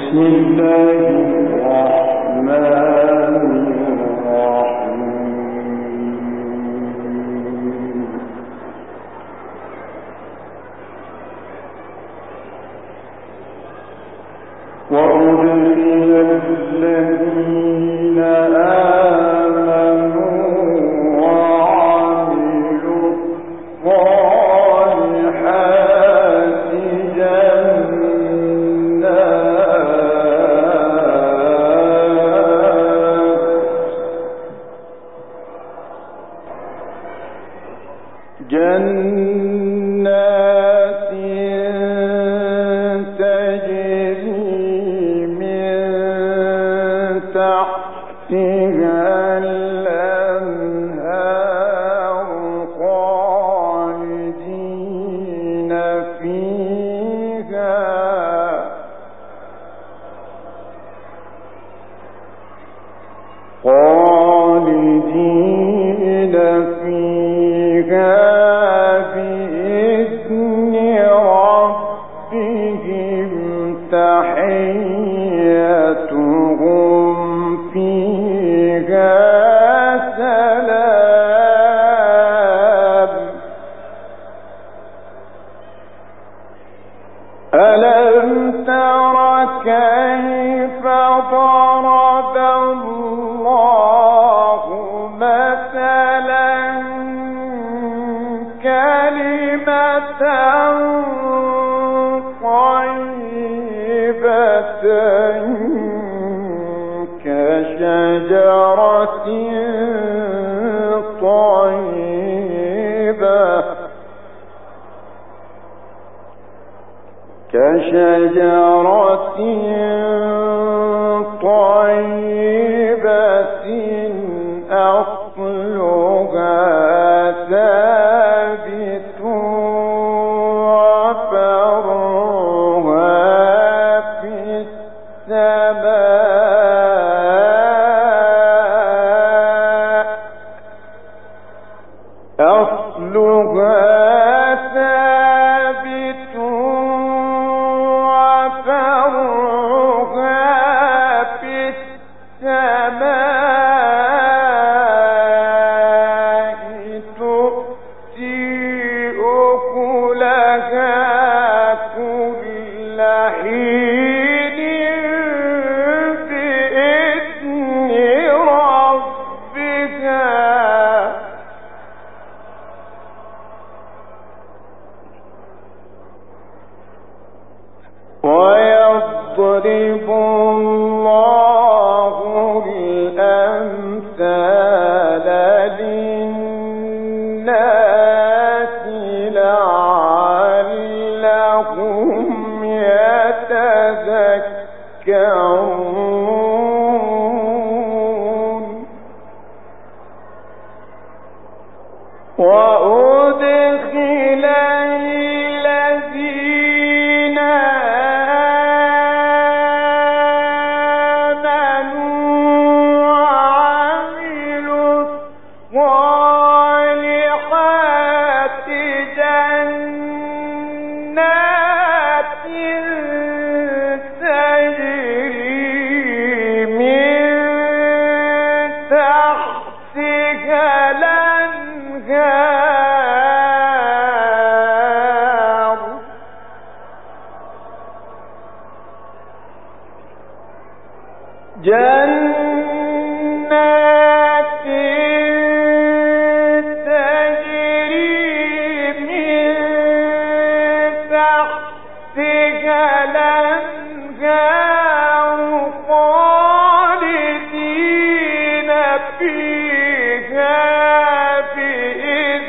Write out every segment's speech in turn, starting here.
كشجرة طيبة أصلها ثابت وفرعها في السماء أصلها ثابت وفرعها في السماء تؤتي أكلها كل حين بإذن ربها ويضرب الله الأمثال للناس لعلهم يتذكرون وأدخل الذين جنات تجري من تحتها الأنهار خالدين فيها بإذن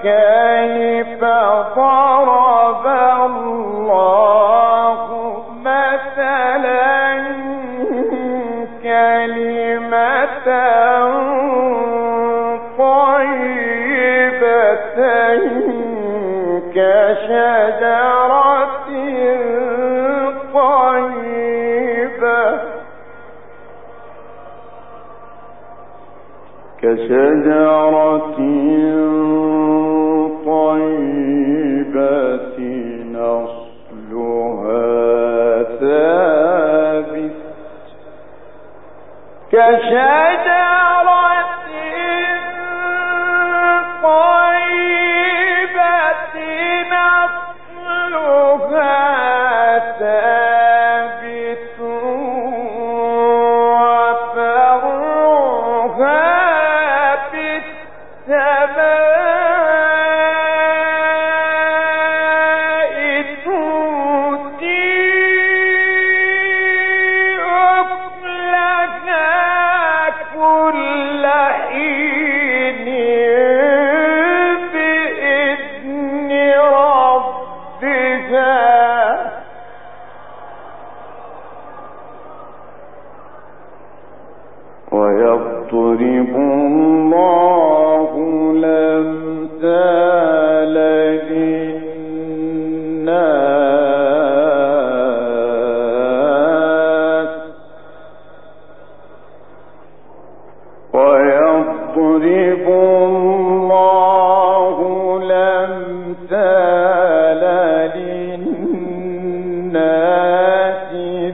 كيف ضرب الله مثلا كلمة طيبة كشجرة طيبة أصلها ثابت كشجرة طيبة أصلها ثابت وفرعها ويضرب الله الأمثال للناس ويضرب الله الأمثال للناس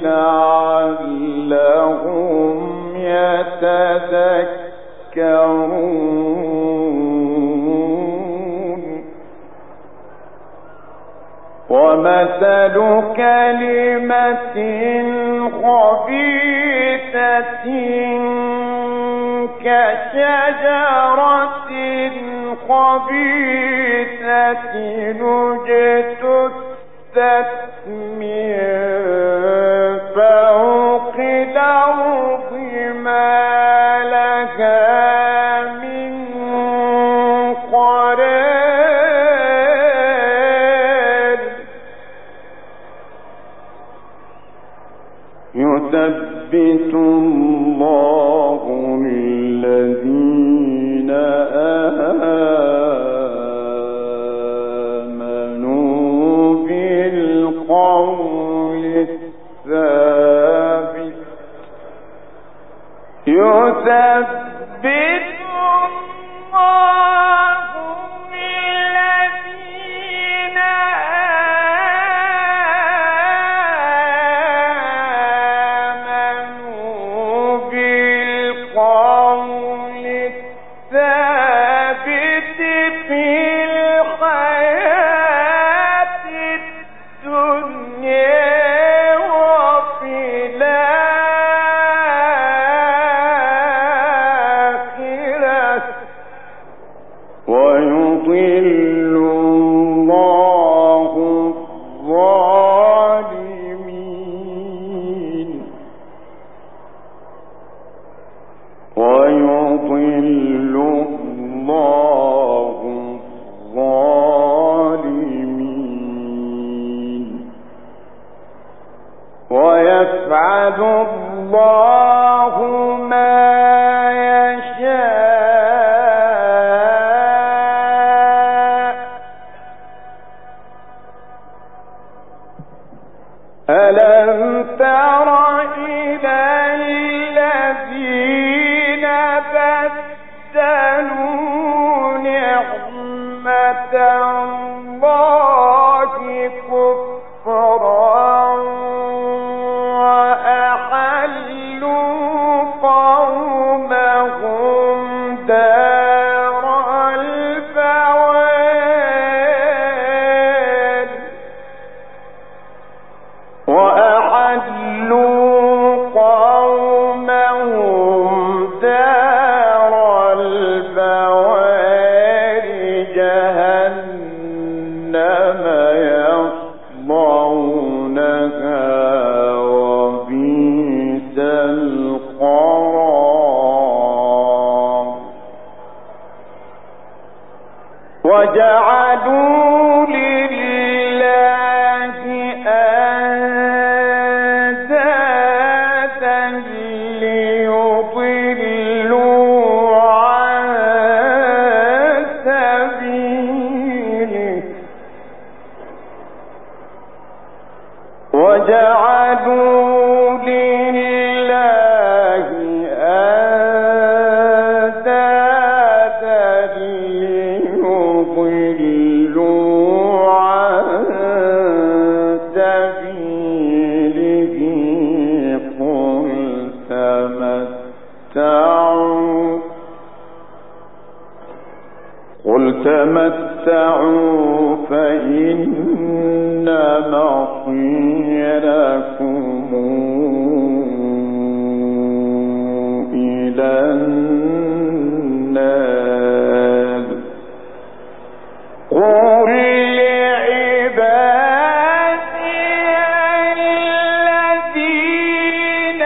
لعلهم يتذكرون ومثل كلمة خبيثة كشجرة خبيثة اجتثت من فوق الأرض ما لها من قرار يثبت الله الذين آمنوا بالقول الثابت يثبت الله الذين آمنوا بالقول الثابت في الحياة الدنيا وفي الآخرة ويضل الله الظالمين ويضل الله الظالمين ويفعل الله ما يشاء ألم تر إلى الذين بدلوا نعمة الله كفرا وأحلوا قومهم دار البوار وأحلوا قومهم دار البوار جهنم يصلونها وبئس القرار وجعلوا لله أندادا ليضلوا عن سبيله وجعلوا لله أندادا ليضلوا عن سبيله قل تمتعوا فإن مصيركم إلى النار قل لعبادي الذين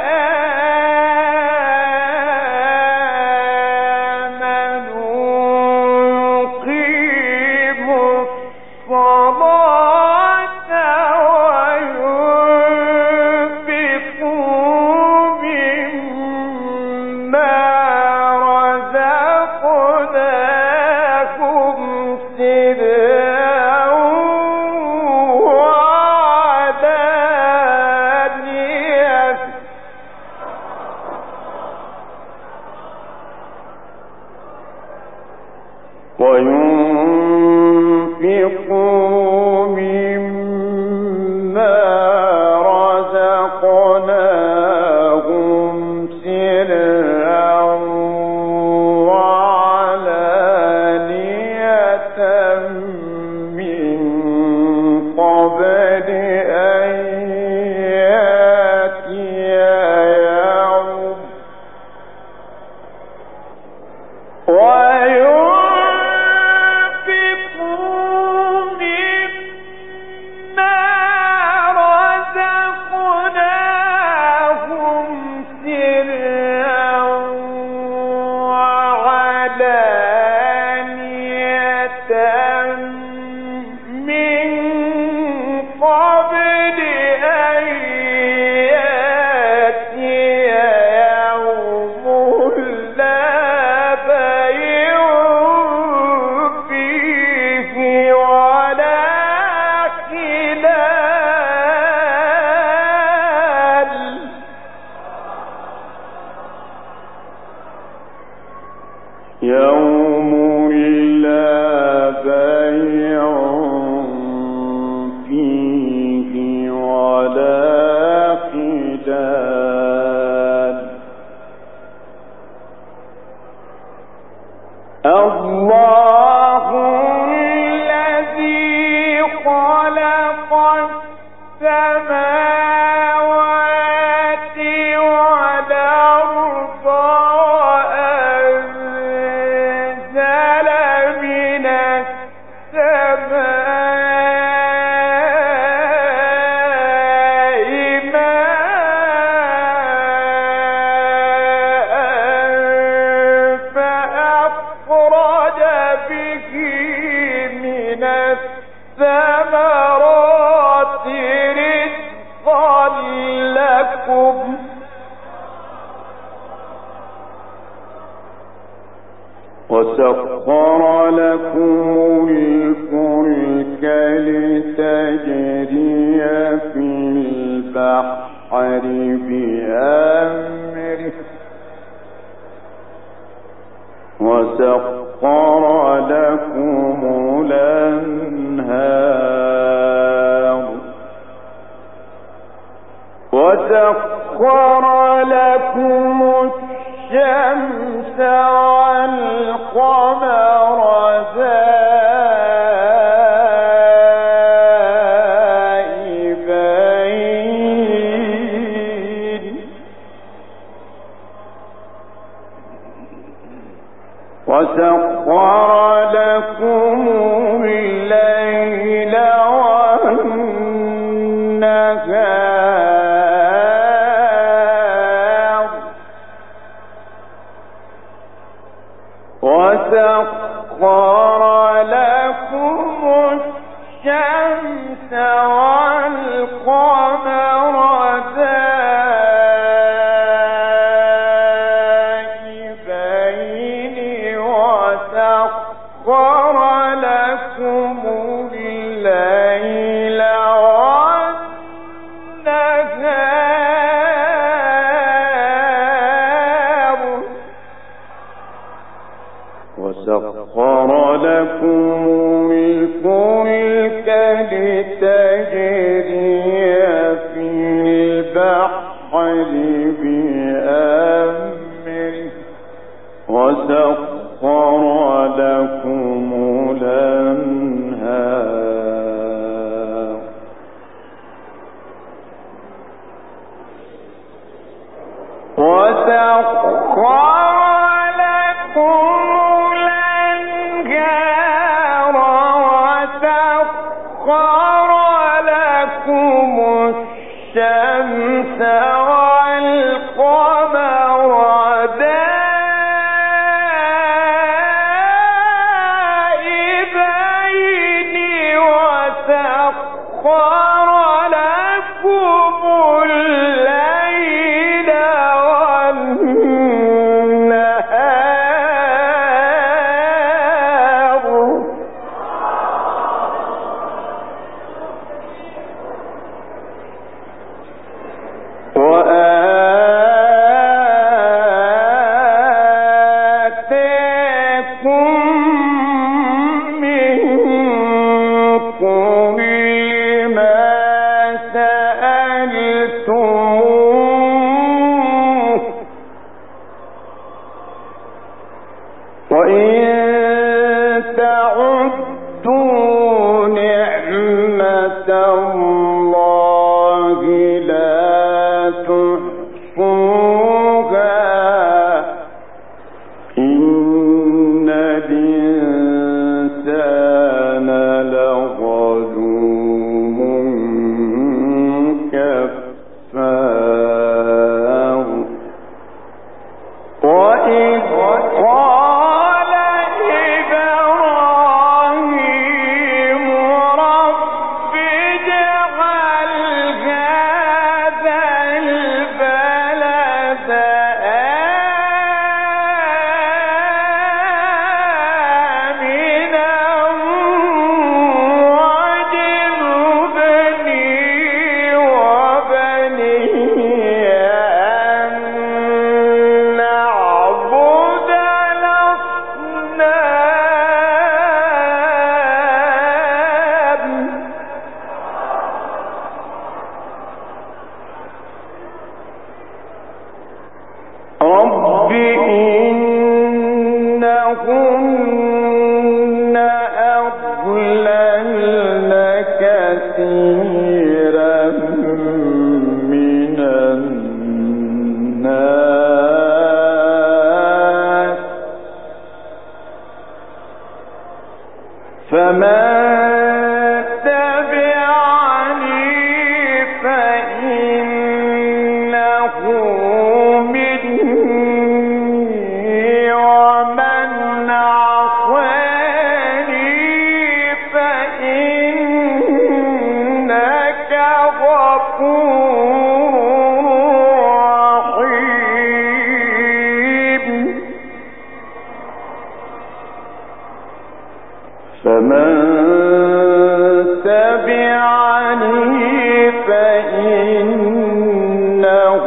آمنوا يقيموا الصلاة وينفقوا مما رزقناهم سرا وعلانية وينفقوا مما رزقناهم سرا وعلانية من قبل أن يأتي يوم وينفقوا مما رزقناهم سرا وعلانية من قبل أن يأتي يوم لا بيع فيه ولا خلال يوم لا بيع فيه ولا خلال الله الذي خلق السماوات والأرض وأنزل من السماء ماء فأخرج به من الثمرات رزقا لكم وسخر لكم الفلك لتجري في البحر بأمره وسخر لكم الأنهار وسخر لكم الشمس والقمر دائبين وسخر لكم الليل والنهار وسخر تعدوا نعمة الله لا تحصوها إن الإنسان لظلوم كفار وإذ قال إبراهيم رب اجعل هذا البلد آمنا واجنبني وبني أن نعبد الأصنام رب إنهن أضللن كثيرا من الناس فمن تبعني فإنه مني ومن عصاني فإنك غفور رحيم فمن تبعني فإنه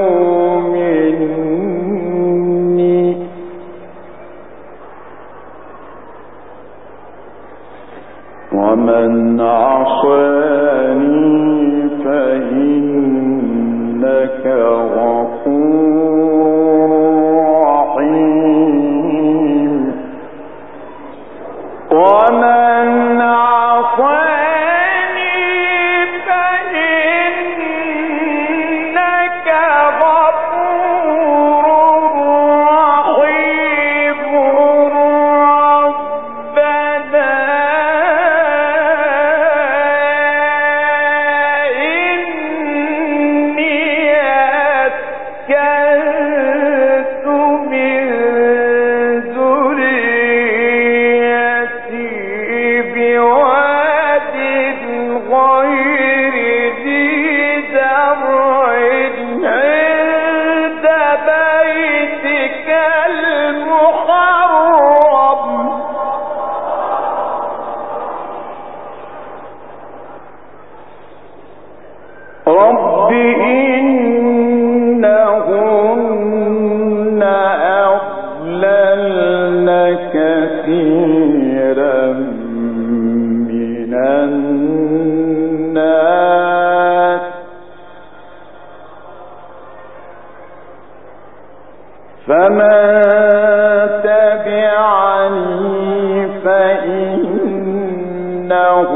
مني ومن عصاني فإنك غفور رحيم ومن عصاني فإنك غفور رحيم ربنا إني أسكنت من ذريتي بواد غير ذي زرع عند بيتك المحرم رب إنهن أضللن كثيرا من الناس فمن تبعني فإنه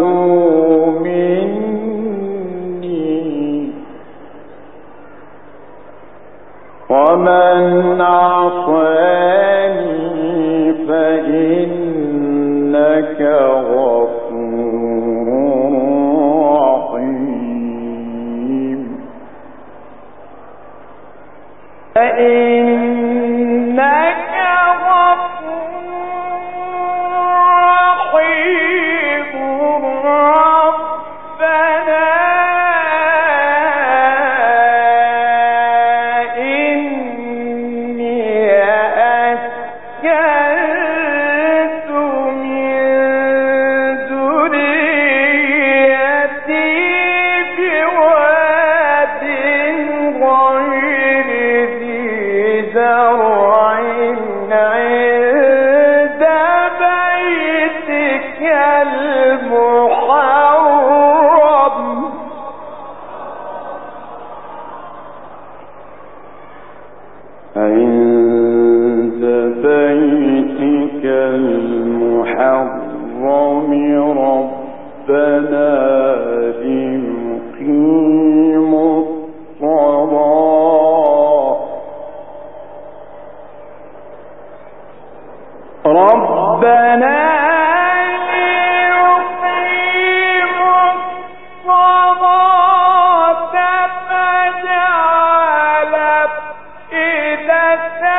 مني ومن عصاني فإنك غفور رحيم فإنك غفور رحيم ربنا أسكنت من ذريتي ربنا ليقيموا الصلاة ربنا ليقيموا الصلاة فاجعل أفئدة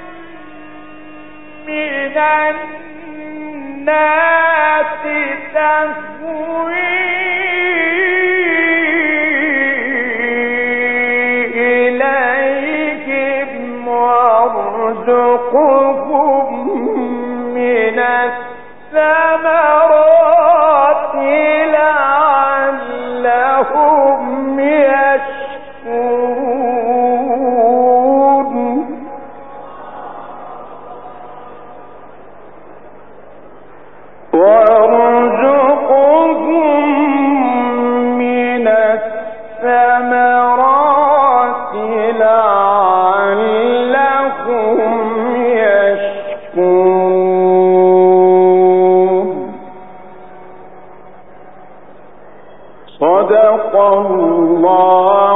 من الناس تهوي إليهم وارزقهم من الثمرات لعلهم يشكرون وارزقهم من الثمرات لعلهم يشكرون صدق الله